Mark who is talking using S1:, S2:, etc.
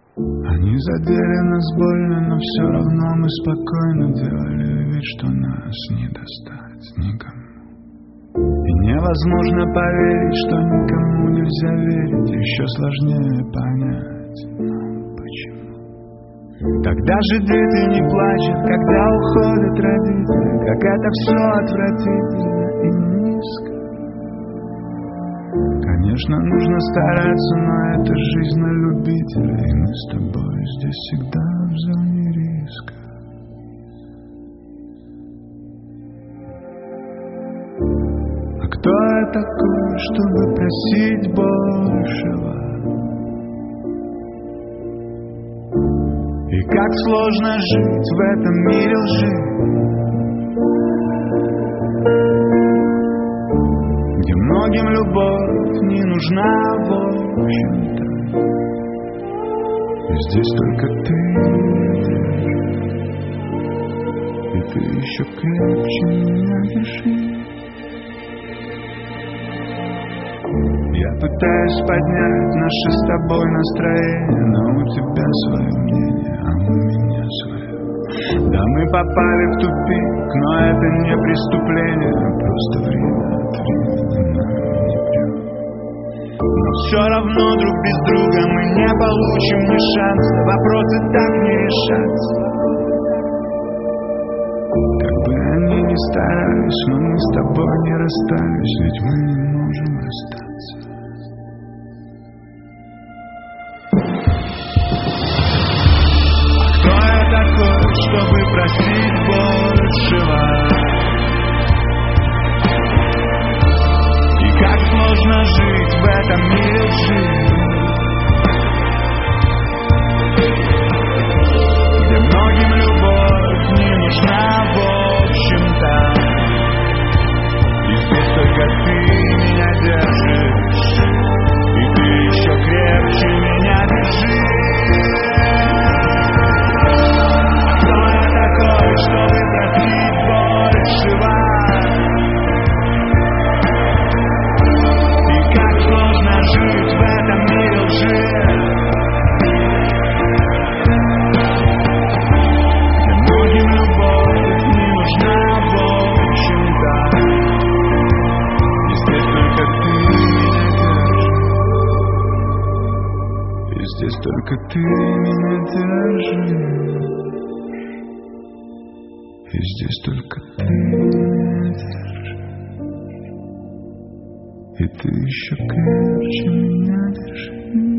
S1: Они задели нас больно, но все равно мы спокойно делали вид, что нас не достать никому. И невозможно поверить, что никому нельзя верить. Еще сложнее понять, ну почему. Когда же дети не плачут, когда уходят родители, как это все отвратительно и низко. Конечно, нужно стараться, но это жизнь на любителя, и мы с тобой здесь всегда в зоне риска. А кто я такой, чтобы просить большего? И как сложно жить в этом мире лжи, где многим любовь не нужна, в общем-то. И здесь только ты держишь, и ты еще крепче меня держи. Я пытаюсь поднять наше с тобой настроение, но у тебя свое мнение, а у меня свое. Да, мы попали в тупик, но это не преступление, просто время от времени нам не прет. Но все равно друг без друга мы не получим ни шанса, вопросы так не решатся. Как бы они ни старались, но мы с тобой не расстались, ведь мы не можем расстаться. Чтобы просить большего. И как сложно жить в этом мире лжи, где многим любовь не нужна, в общем-то. И здесь только ты меня держишь, и ты еще крепче меня держи. Чтобы просить большего. И как сложно жить в этом мире лжи, где многим любовь не нужна, в общем-то. И здесь только ты меня держишь, и здесь только ты меня держишь. И здесь только ты меня держишь, и ты еще крепче меня держи.